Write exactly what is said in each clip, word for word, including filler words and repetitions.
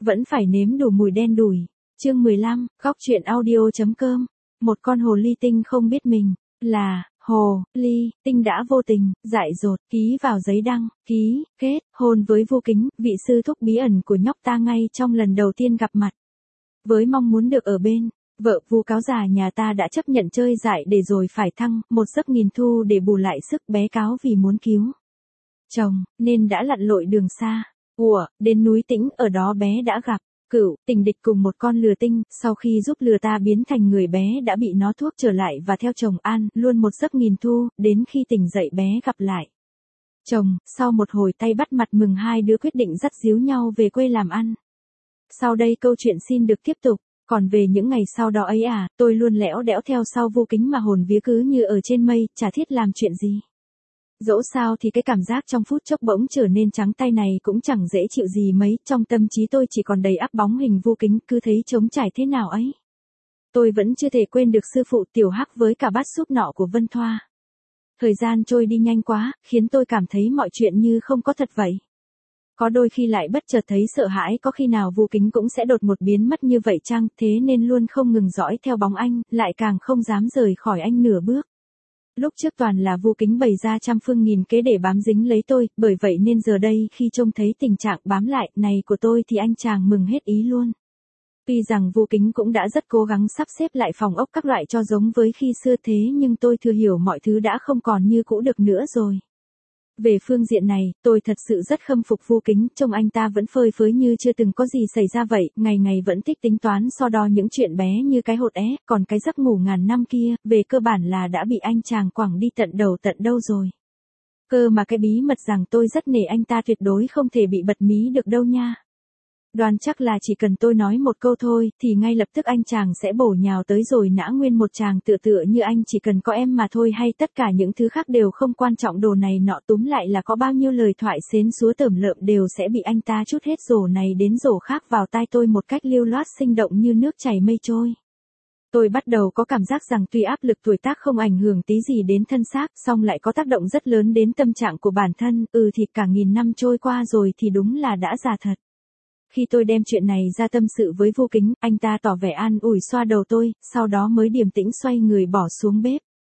vẫn phải nếm đủ mùi đen đủi. Chương mười lăm, góc truyện audio.com. Một con hồ ly tinh không biết mình là hồ ly tinh đã vô tình dại dột ký vào giấy đăng ký kết hôn với Vu Kính, vị sư thúc bí ẩn của nhóc ta ngay trong lần đầu tiên gặp mặt. Với mong muốn được ở bên vợ Vu cáo già nhà ta đã chấp nhận chơi dại để rồi phải thăng một giấc nghìn thu để bù lại sức bé cáo vì muốn cứu chồng, nên đã lặn lội đường xa. Ủa, đến núi Tĩnh, ở đó bé đã gặp cửu tình địch cùng một con lừa tinh, sau khi giúp lừa ta biến thành người bé đã bị nó thuốc trở lại và theo chồng an luôn một giấc nghìn thu, đến khi tỉnh dậy bé gặp lại chồng, sau một hồi tay bắt mặt mừng hai đứa quyết định dắt díu nhau về quê làm ăn. Sau đây câu chuyện xin được tiếp tục. Còn về những ngày sau đó ấy à, tôi luôn lẽo đẽo theo sau Vu Kính mà hồn vía cứ như ở trên mây, chả thiết làm chuyện gì. Dẫu sao thì cái cảm giác trong phút chốc bỗng trở nên trắng tay này cũng chẳng dễ chịu gì mấy, trong tâm trí tôi chỉ còn đầy ắp bóng hình Vu Kính, cứ thấy trống trải thế nào ấy. Tôi vẫn chưa thể quên được sư phụ Tiểu Hắc với cả bát súp nọ của Vân Thoa. Thời gian trôi đi nhanh quá, khiến tôi cảm thấy mọi chuyện như không có thật vậy. Có đôi khi lại bất chợt thấy sợ hãi, có khi nào Vu Kính cũng sẽ đột ngột biến mất như vậy chăng, thế nên luôn không ngừng dõi theo bóng anh, lại càng không dám rời khỏi anh nửa bước. Lúc trước toàn là Vu Kính bày ra trăm phương nghìn kế để bám dính lấy tôi, bởi vậy nên giờ đây khi trông thấy tình trạng bám lại này của tôi thì anh chàng mừng hết ý luôn. Tuy rằng Vu Kính cũng đã rất cố gắng sắp xếp lại phòng ốc các loại cho giống với khi xưa, thế nhưng tôi thừa hiểu mọi thứ đã không còn như cũ được nữa rồi. Về phương diện này, tôi thật sự rất khâm phục Vu Kính, trông anh ta vẫn phơi phới như chưa từng có gì xảy ra vậy, ngày ngày vẫn thích tính toán so đo những chuyện bé như cái hột é, còn cái giấc ngủ ngàn năm kia, về cơ bản là đã bị anh chàng quẳng đi tận đầu tận đâu rồi. Cơ mà cái bí mật rằng tôi rất nể anh ta tuyệt đối không thể bị bật mí được đâu nha. Đoán chắc là chỉ cần tôi nói một câu thôi, thì ngay lập tức anh chàng sẽ bổ nhào tới rồi nã nguyên một chàng tựa tựa như anh chỉ cần có em mà thôi, hay tất cả những thứ khác đều không quan trọng, đồ này nọ, túm lại là có bao nhiêu lời thoại xến xúa tởm lợm đều sẽ bị anh ta trút hết rổ này đến rổ khác vào tai tôi một cách lưu loát sinh động như nước chảy mây trôi. Tôi bắt đầu có cảm giác rằng tuy áp lực tuổi tác không ảnh hưởng tí gì đến thân xác, song lại có tác động rất lớn đến tâm trạng của bản thân, ừ thì cả nghìn năm trôi qua rồi thì đúng là đã già thật. Khi tôi đem chuyện này ra tâm sự với Vu Kính, anh ta tỏ vẻ an ủi xoa đầu tôi, sau đó mới điềm tĩnh xoay người bỏ xuống bếp.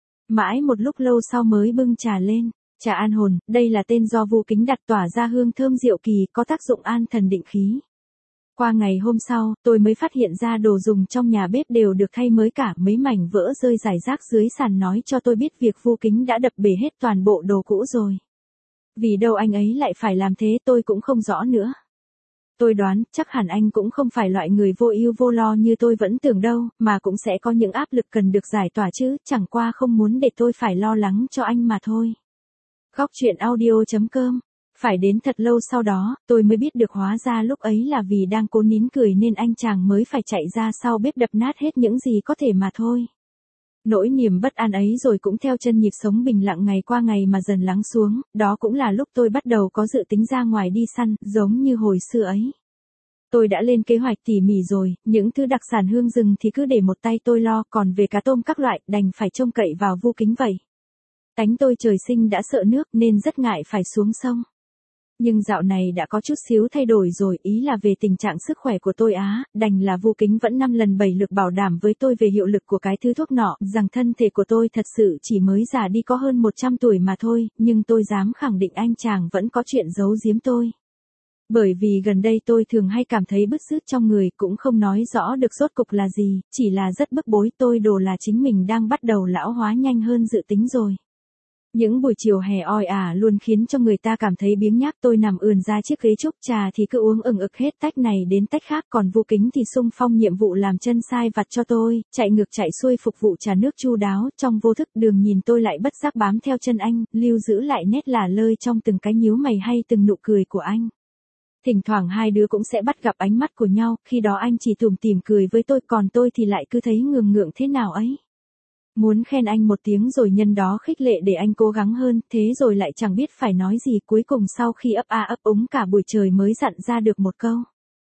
Mãi một lúc lâu sau mới bưng trà lên. Trà an hồn, đây là tên do Vu Kính đặt, tỏa ra hương thơm diệu kỳ, có tác dụng an thần định khí. Qua ngày hôm sau, tôi mới phát hiện ra đồ dùng trong nhà bếp đều được thay mới cả, mấy mảnh vỡ rơi rải rác dưới sàn nói cho tôi biết việc Vu Kính đã đập bể hết toàn bộ đồ cũ rồi. Vì đâu anh ấy lại phải làm thế tôi cũng không rõ nữa. Tôi đoán, chắc hẳn anh cũng không phải loại người vô ưu vô lo như tôi vẫn tưởng đâu, mà cũng sẽ có những áp lực cần được giải tỏa chứ, chẳng qua không muốn để tôi phải lo lắng cho anh mà thôi. Góc truyện audio.com. Phải đến thật lâu sau đó, tôi mới biết được hóa ra lúc ấy là vì đang cố nín cười nên anh chàng mới phải chạy ra sau bếp đập nát hết những gì có thể mà thôi. Nỗi niềm bất an ấy rồi cũng theo chân nhịp sống bình lặng ngày qua ngày mà dần lắng xuống, đó cũng là lúc tôi bắt đầu có dự tính ra ngoài đi săn, giống như hồi xưa ấy. Tôi đã lên kế hoạch tỉ mỉ rồi, những thứ đặc sản hương rừng thì cứ để một tay tôi lo, còn về cá tôm các loại, đành phải trông cậy vào Vu Kính vậy. Tánh tôi trời sinh đã sợ nước nên rất ngại phải xuống sông. Nhưng dạo này đã có chút xíu thay đổi rồi, ý là về tình trạng sức khỏe của tôi á, đành là Vu Kính vẫn năm lần bảy lượt bảo đảm với tôi về hiệu lực của cái thứ thuốc nọ, rằng thân thể của tôi thật sự chỉ mới già đi có hơn một trăm tuổi mà thôi, nhưng tôi dám khẳng định anh chàng vẫn có chuyện giấu giếm tôi. Bởi vì gần đây tôi thường hay cảm thấy bứt rứt trong người, cũng không nói rõ được rốt cục là gì, chỉ là rất bức bối, tôi đồ là chính mình đang bắt đầu lão hóa nhanh hơn dự tính rồi. Những buổi chiều hè oi ả luôn khiến cho người ta cảm thấy biếng nhác, tôi nằm ườn ra chiếc ghế trúc, trà thì cứ uống ừng ực hết tách này đến tách khác, còn Vu Kính thì xung phong nhiệm vụ làm chân sai vặt cho tôi, chạy ngược chạy xuôi phục vụ trà nước chu đáo, trong vô thức đường nhìn tôi lại bất giác bám theo chân anh, lưu giữ lại nét lả lơi trong từng cái nhíu mày hay từng nụ cười của anh. Thỉnh thoảng hai đứa cũng sẽ bắt gặp ánh mắt của nhau, khi đó anh chỉ tủm tỉm cười với tôi, còn tôi thì lại cứ thấy ngường ngượng thế nào ấy. Muốn khen anh một tiếng rồi nhân đó khích lệ để anh cố gắng hơn, thế rồi lại chẳng biết phải nói gì, cuối cùng sau khi ấp a ấp úng cả buổi trời mới dặn ra được một câu.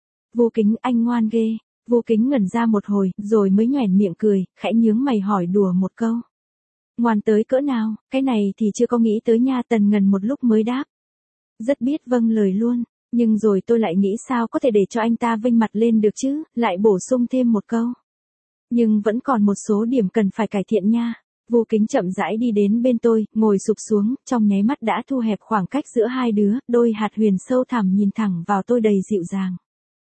Vu Kính, anh ngoan ghê. Vu Kính ngẩn ra một hồi, rồi mới nhoẻn miệng cười, khẽ nhướng mày hỏi đùa một câu. Ngoan tới cỡ nào, cái này thì chưa có nghĩ tới nha. Tần Ngần một lúc mới đáp. Rất biết vâng lời luôn. Nhưng rồi tôi lại nghĩ sao có thể để cho anh ta vênh mặt lên được chứ, lại bổ sung thêm một câu. Nhưng vẫn còn một số điểm cần phải cải thiện nha. Vô Kính chậm rãi đi đến bên tôi, ngồi sụp xuống, trong nháy mắt đã thu hẹp khoảng cách giữa hai đứa, đôi hạt huyền sâu thẳm nhìn thẳng vào tôi đầy dịu dàng.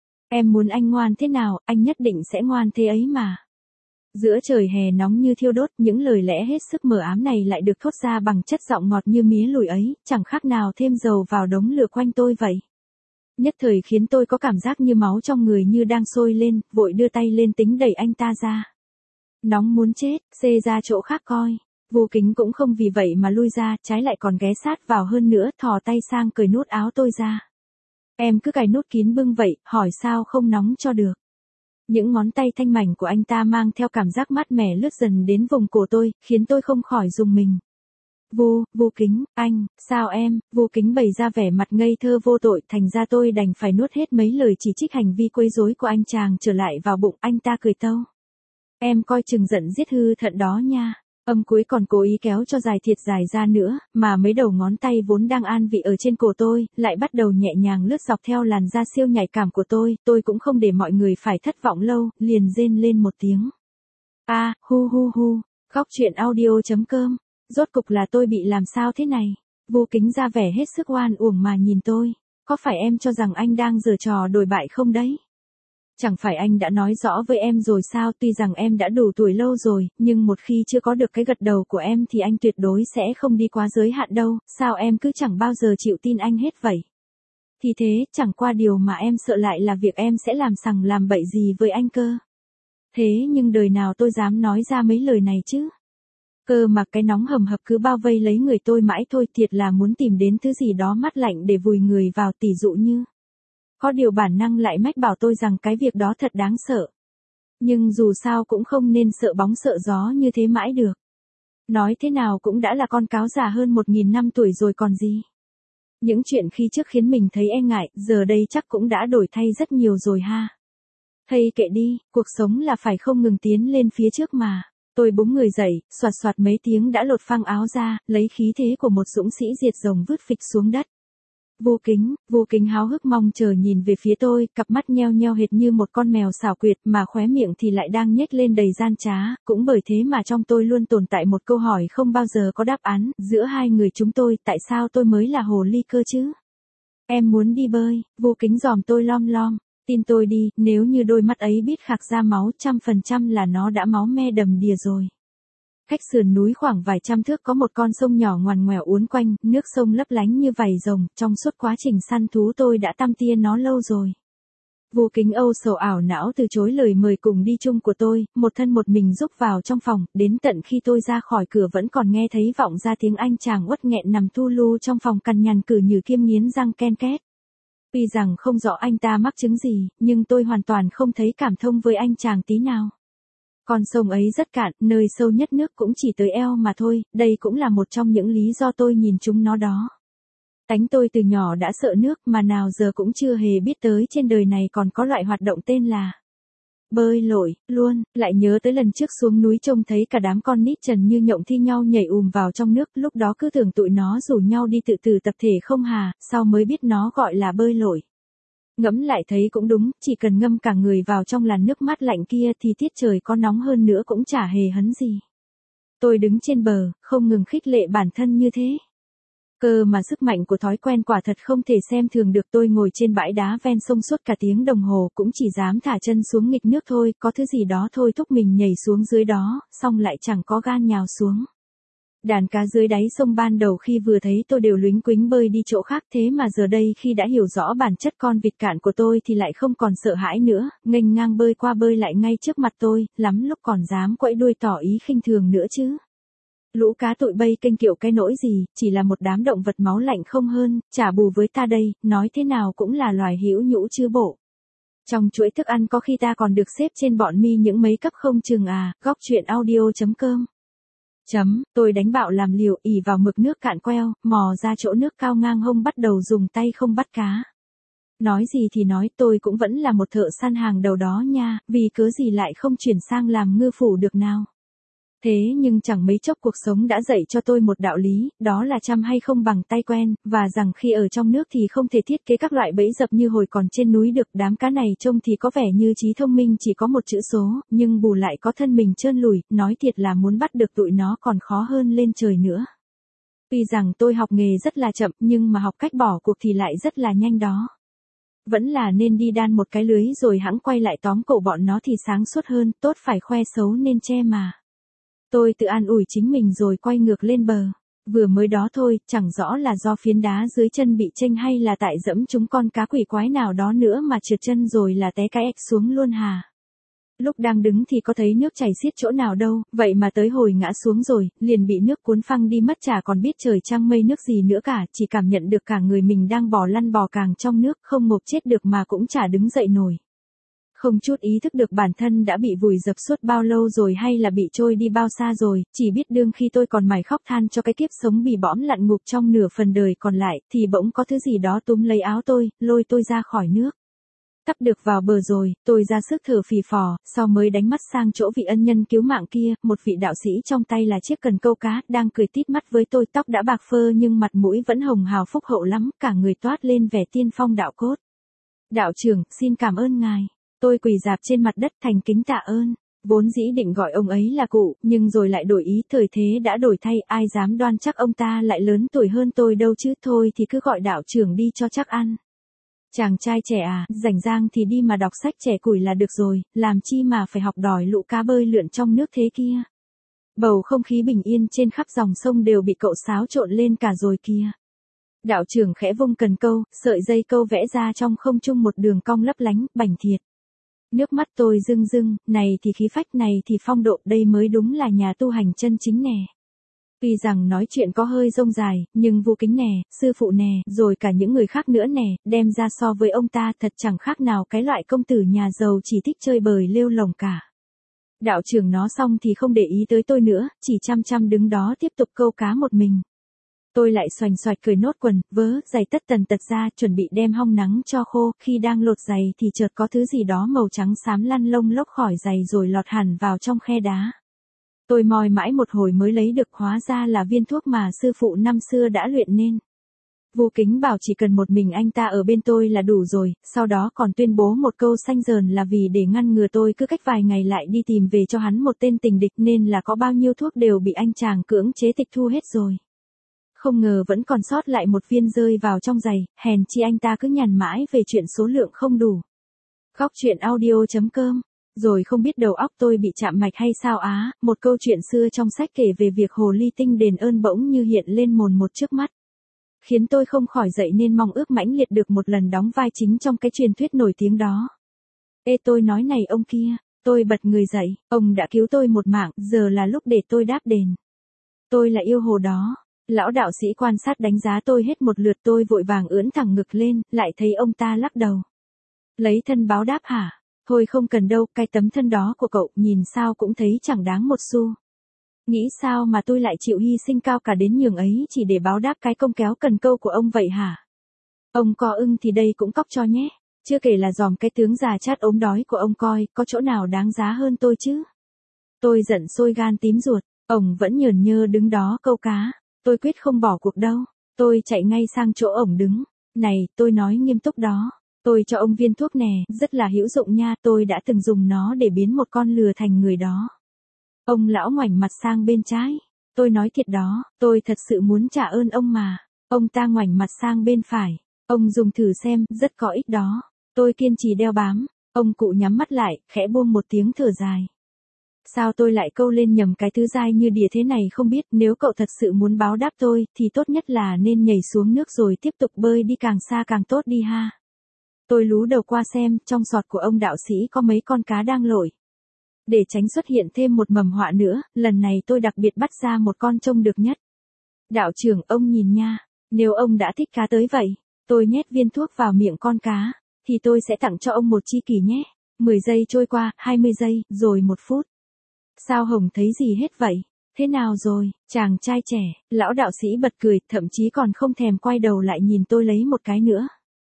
Em muốn anh ngoan thế nào, anh nhất định sẽ ngoan thế ấy mà. Giữa trời hè nóng như thiêu đốt, những lời lẽ hết sức mờ ám này lại được thốt ra bằng chất giọng ngọt như mía lùi ấy, chẳng khác nào thêm dầu vào đống lửa quanh tôi vậy. Nhất thời khiến tôi có cảm giác như máu trong người như đang sôi lên, vội đưa tay lên tính đẩy anh ta ra. Nóng muốn chết, xê ra chỗ khác coi. Vô Kính cũng không vì vậy mà lui ra, trái lại còn ghé sát vào hơn nữa, thò tay sang cởi nút áo tôi ra. Em cứ cài nút kín bưng vậy, hỏi sao không nóng cho được. Những ngón tay thanh mảnh của anh ta mang theo cảm giác mát mẻ lướt dần đến vùng cổ tôi, khiến tôi không khỏi rùng mình. Vô, Vô Kính, anh, sao em, Vô Kính bày ra vẻ mặt ngây thơ vô tội, thành ra tôi đành phải nuốt hết mấy lời chỉ trích hành vi quấy rối của anh chàng trở lại vào bụng. Anh ta cười tâu. Em coi chừng giận giết hư thận đó nha. Âm cuối còn cố ý kéo cho dài thiệt dài ra nữa, mà mấy đầu ngón tay vốn đang an vị ở trên cổ tôi, lại bắt đầu nhẹ nhàng lướt dọc theo làn da siêu nhạy cảm của tôi, tôi cũng không để mọi người phải thất vọng lâu, liền rên lên một tiếng. A, à, hu hu hu, khóc chuyện audio chấm com, rốt cục là tôi bị làm sao thế này? Vô Kính ra vẻ hết sức oan uổng mà nhìn tôi, có phải em cho rằng anh đang giở trò đồi bại không đấy? Chẳng phải anh đã nói rõ với em rồi sao, tuy rằng em đã đủ tuổi lâu rồi, nhưng một khi chưa có được cái gật đầu của em thì anh tuyệt đối sẽ không đi quá giới hạn đâu, sao em cứ chẳng bao giờ chịu tin anh hết vậy? Thì thế, chẳng qua điều mà em sợ lại là việc em sẽ làm sằng làm bậy gì với anh cơ. Thế nhưng đời nào tôi dám nói ra mấy lời này chứ? Cơ mà cái nóng hầm hập cứ bao vây lấy người tôi mãi thôi, thiệt là muốn tìm đến thứ gì đó mát lạnh để vùi người vào, tỉ dụ như. Có điều bản năng lại mách bảo tôi rằng cái việc đó thật đáng sợ. Nhưng dù sao cũng không nên sợ bóng sợ gió như thế mãi được. Nói thế nào cũng đã là con cáo già hơn một nghìn năm tuổi rồi còn gì. Những chuyện khi trước khiến mình thấy e ngại, giờ đây chắc cũng đã đổi thay rất nhiều rồi ha. Hay kệ đi, cuộc sống là phải không ngừng tiến lên phía trước mà. Tôi búng người dậy, soạt soạt mấy tiếng đã lột phăng áo ra, lấy khí thế của một dũng sĩ diệt rồng vứt phịch xuống đất. Vô Kính, Vô Kính háo hức mong chờ nhìn về phía tôi, cặp mắt nheo nheo hệt như một con mèo xảo quyệt mà khóe miệng thì lại đang nhếch lên đầy gian trá, cũng bởi thế mà trong tôi luôn tồn tại một câu hỏi không bao giờ có đáp án, giữa hai người chúng tôi, tại sao tôi mới là hồ ly cơ chứ? Em muốn đi bơi, Vô Kính giòm tôi lom lom, tin tôi đi, nếu như đôi mắt ấy biết khạc ra máu, trăm phần trăm là nó đã máu me đầm đìa rồi. Cách sườn núi khoảng vài trăm thước có một con sông nhỏ ngoằn ngoèo uốn quanh, nước sông lấp lánh như vảy rồng, trong suốt quá trình săn thú tôi đã tăm tia nó lâu rồi. Vô Kính âu sầu ảo não từ chối lời mời cùng đi chung của tôi, một thân một mình rúc vào trong phòng, đến tận khi tôi ra khỏi cửa vẫn còn nghe thấy vọng ra tiếng anh chàng uất nghẹn nằm thu lu trong phòng cằn nhằn cử như kiêm nghiến răng ken két. Tuy rằng không rõ anh ta mắc chứng gì, nhưng tôi hoàn toàn không thấy cảm thông với anh chàng tí nào. Con sông ấy rất cạn, nơi sâu nhất nước cũng chỉ tới eo mà thôi, đây cũng là một trong những lý do tôi nhìn chúng nó đó. Tánh tôi từ nhỏ đã sợ nước mà nào giờ cũng chưa hề biết tới trên đời này còn có loại hoạt động tên là bơi lội, luôn, lại nhớ tới lần trước xuống núi trông thấy cả đám con nít trần như nhộng thi nhau nhảy ùm vào trong nước, lúc đó cứ tưởng tụi nó rủ nhau đi tự tử tập thể không hà, sau mới biết nó gọi là bơi lội. Ngẫm lại thấy cũng đúng, chỉ cần ngâm cả người vào trong làn nước mát lạnh kia thì tiết trời có nóng hơn nữa cũng chả hề hấn gì. Tôi đứng trên bờ, không ngừng khích lệ bản thân như thế. Cơ mà sức mạnh của thói quen quả thật không thể xem thường được. Tôi ngồi trên bãi đá ven sông suốt cả tiếng đồng hồ cũng chỉ dám thả chân xuống nghịch nước thôi, có thứ gì đó thôi thúc mình nhảy xuống dưới đó, xong lại chẳng có gan nhào xuống. Đàn cá dưới đáy sông ban đầu khi vừa thấy tôi đều luính quính bơi đi chỗ khác, thế mà giờ đây khi đã hiểu rõ bản chất con vịt cạn của tôi thì lại không còn sợ hãi nữa, nghênh ngang bơi qua bơi lại ngay trước mặt tôi, lắm lúc còn dám quẫy đuôi tỏ ý khinh thường nữa chứ. Lũ cá tụi bay kênh kiệu cái nỗi gì, chỉ là một đám động vật máu lạnh không hơn, trả bù với ta đây, nói thế nào cũng là loài hữu nhũ chứ bộ. Trong chuỗi thức ăn có khi ta còn được xếp trên bọn mi những mấy cấp không chừng à, góc chuyện audio chấm com. Chấm, tôi đánh bạo làm liều, ỉ vào mực nước cạn queo, mò ra chỗ nước cao ngang hông bắt đầu dùng tay không bắt cá. Nói gì thì nói, tôi cũng vẫn là một thợ săn hàng đầu đó nha, vì cớ gì lại không chuyển sang làm ngư phủ được nào. Thế nhưng chẳng mấy chốc cuộc sống đã dạy cho tôi một đạo lý, đó là chăm hay không bằng tay quen, và rằng khi ở trong nước thì không thể thiết kế các loại bẫy dập như hồi còn trên núi được. Đám cá này trông thì có vẻ như trí thông minh chỉ có một chữ số, nhưng bù lại có thân mình trơn lùi, nói thiệt là muốn bắt được tụi nó còn khó hơn lên trời nữa. Tuy rằng tôi học nghề rất là chậm, nhưng mà học cách bỏ cuộc thì lại rất là nhanh đó. Vẫn là nên đi đan một cái lưới rồi hẵng quay lại tóm cổ bọn nó thì sáng suốt hơn, tốt phải khoe xấu nên che mà. Tôi tự an ủi chính mình rồi quay ngược lên bờ. Vừa mới đó thôi, chẳng rõ là do phiến đá dưới chân bị chênh hay là tại dẫm chúng con cá quỷ quái nào đó nữa mà trượt chân rồi là té cái ếch xuống luôn hà. Lúc đang đứng thì có thấy nước chảy xiết chỗ nào đâu, vậy mà tới hồi ngã xuống rồi, liền bị nước cuốn phăng đi mất, chả còn biết trời trăng mây nước gì nữa cả, chỉ cảm nhận được cả người mình đang bò lăn bò càng trong nước, không ngộp chết được mà cũng chả đứng dậy nổi. Không chút ý thức được bản thân đã bị vùi dập suốt bao lâu rồi hay là bị trôi đi bao xa rồi, chỉ biết đương khi tôi còn mải khóc than cho cái kiếp sống bì bõm lặn ngục trong nửa phần đời còn lại, thì bỗng có thứ gì đó túm lấy áo tôi, lôi tôi ra khỏi nước. Tắp được vào bờ rồi, tôi ra sức thở phì phò, sau mới đánh mắt sang chỗ vị ân nhân cứu mạng kia, một vị đạo sĩ trong tay là chiếc cần câu cá, đang cười tít mắt với tôi, tóc đã bạc phơ nhưng mặt mũi vẫn hồng hào phúc hậu lắm, cả người toát lên vẻ tiên phong đạo cốt. Đạo trưởng, xin cảm ơn ngài. Tôi quỳ rạp trên mặt đất thành kính tạ ơn. Vốn dĩ định gọi ông ấy là cụ, nhưng rồi lại đổi ý, thời thế đã đổi thay, ai dám đoan chắc ông ta lại lớn tuổi hơn tôi đâu chứ, thôi thì cứ gọi đạo trưởng đi cho chắc ăn. Chàng trai trẻ à, rảnh rang thì đi mà đọc sách trẻ củi là được rồi, làm chi mà phải học đòi lũ cá bơi lượn trong nước thế kia. Bầu không khí bình yên trên khắp dòng sông đều bị cậu xáo trộn lên cả rồi kìa. Đạo trưởng khẽ vung cần câu, sợi dây câu vẽ ra trong không trung một đường cong lấp lánh, bảnh thiệt. Nước mắt tôi rưng rưng, này thì khí phách, này thì phong độ, đây mới đúng là nhà tu hành chân chính nè. Tuy rằng nói chuyện có hơi rông dài, nhưng Vu Kính nè, sư phụ nè, rồi cả những người khác nữa nè, đem ra so với ông ta thật chẳng khác nào cái loại công tử nhà giàu chỉ thích chơi bời lêu lồng cả. Đạo trưởng nó xong thì không để ý tới tôi nữa, chỉ chăm chăm đứng đó tiếp tục câu cá một mình. Tôi lại xoành xoạch cởi nốt quần, vớ, giày tất tần tật ra, chuẩn bị đem hong nắng cho khô, khi đang lột giày thì chợt có thứ gì đó màu trắng xám lăn lông lốc khỏi giày rồi lọt hẳn vào trong khe đá. Tôi moi mãi một hồi mới lấy được, hóa ra là viên thuốc mà sư phụ năm xưa đã luyện nên. Vu Kính bảo chỉ cần một mình anh ta ở bên tôi là đủ rồi, sau đó còn tuyên bố một câu xanh dờn là vì để ngăn ngừa tôi cứ cách vài ngày lại đi tìm về cho hắn một tên tình địch nên là có bao nhiêu thuốc đều bị anh chàng cưỡng chế tịch thu hết rồi. Không ngờ vẫn còn sót lại một viên rơi vào trong giày, hèn chi anh ta cứ nhằn mãi về chuyện số lượng không đủ. Góc truyện audio chấm com. Rồi không biết đầu óc tôi bị chạm mạch hay sao á, một câu chuyện xưa trong sách kể về việc hồ ly tinh đền ơn bỗng như hiện lên mồn một trước mắt. Khiến tôi không khỏi dậy nên mong ước mãnh liệt được một lần đóng vai chính trong cái truyền thuyết nổi tiếng đó. Ê, tôi nói này ông kia, tôi bật người dậy, ông đã cứu tôi một mạng, giờ là lúc để tôi đáp đền. Tôi là yêu hồ đó. Lão đạo sĩ quan sát đánh giá tôi hết một lượt, tôi vội vàng ưỡn thẳng ngực lên, lại thấy ông ta lắc đầu. Lấy thân báo đáp hả? Thôi không cần đâu, cái tấm thân đó của cậu nhìn sao cũng thấy chẳng đáng một xu. Nghĩ sao mà tôi lại chịu hy sinh cao cả đến nhường ấy chỉ để báo đáp cái công kéo cần câu của ông vậy hả? Ông có ưng thì đây cũng cóc cho nhé, chưa kể là dòm cái tướng già chát ốm đói của ông coi, có chỗ nào đáng giá hơn tôi chứ? Tôi giận sôi gan tím ruột, ông vẫn nhờn nhơ đứng đó câu cá, tôi quyết không bỏ cuộc đâu, tôi chạy ngay sang chỗ ổng đứng, này, tôi nói nghiêm túc đó. Tôi cho ông viên thuốc nè, rất là hữu dụng nha, tôi đã từng dùng nó để biến một con lừa thành người đó. Ông lão ngoảnh mặt sang bên trái. Tôi nói thiệt đó, tôi thật sự muốn trả ơn ông mà. Ông ta ngoảnh mặt sang bên phải. Ông dùng thử xem, rất có ích đó. Tôi kiên trì đeo bám. Ông cụ nhắm mắt lại, khẽ buông một tiếng thở dài. Sao tôi lại câu lên nhầm cái thứ dai như đỉa thế này không biết, nếu cậu thật sự muốn báo đáp tôi, thì tốt nhất là nên nhảy xuống nước rồi tiếp tục bơi đi càng xa càng tốt đi ha. Tôi lú đầu qua xem, trong sọt của ông đạo sĩ có mấy con cá đang lội. Để tránh xuất hiện thêm một mầm họa nữa, lần này tôi đặc biệt bắt ra một con trông được nhất. Đạo trưởng, ông nhìn nha, nếu ông đã thích cá tới vậy, tôi nhét viên thuốc vào miệng con cá, thì tôi sẽ tặng cho ông một chi kỷ nhé. mười giây trôi qua, hai mươi giây, rồi một phút. Sao Hồng thấy gì hết vậy? Thế nào rồi, chàng trai trẻ? Lão đạo sĩ bật cười, thậm chí còn không thèm quay đầu lại nhìn tôi lấy một cái nữa.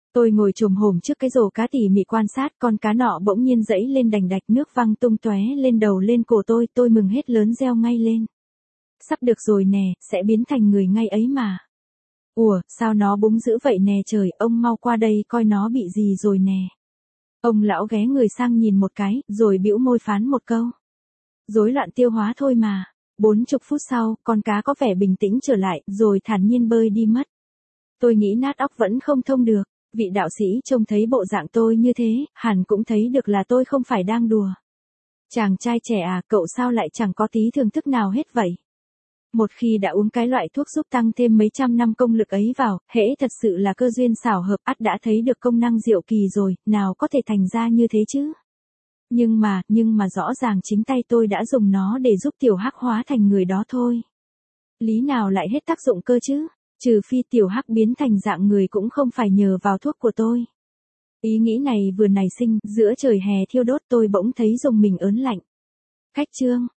Tôi ngồi chồm hổm trước cái rổ cá tỉ mỉ quan sát, con cá nọ bỗng nhiên dẫy lên đành đạch, nước văng tung tóe lên đầu lên cổ tôi, tôi mừng hết lớn reo ngay lên. Sắp được rồi nè, sẽ biến thành người ngay ấy mà. Ủa, sao nó búng dữ vậy nè trời, ông mau qua đây coi nó bị gì rồi nè. Ông lão ghé người sang nhìn một cái, rồi bĩu môi phán một câu. Rối loạn tiêu hóa thôi mà. Bốn chục phút sau, con cá có vẻ bình tĩnh trở lại, rồi thản nhiên bơi đi mất. Tôi nghĩ nát óc vẫn không thông được. Vị đạo sĩ trông thấy bộ dạng tôi như thế, hẳn cũng thấy được là tôi không phải đang đùa. Chàng trai trẻ à, cậu sao lại chẳng có tí thưởng thức nào hết vậy? Một khi đã uống cái loại thuốc giúp tăng thêm mấy trăm năm công lực ấy vào, hễ thật sự là cơ duyên xảo hợp, ắt đã thấy được công năng diệu kỳ rồi, nào có thể thành ra như thế chứ? Nhưng mà, nhưng mà rõ ràng chính tay tôi đã dùng nó để giúp tiểu hắc hóa thành người đó thôi. Lý nào lại hết tác dụng cơ chứ? Trừ phi tiểu hắc biến thành dạng người cũng không phải nhờ vào thuốc của tôi. Ý nghĩ này vừa nảy sinh, giữa trời hè thiêu đốt tôi bỗng thấy rùng mình ớn lạnh. Cách chương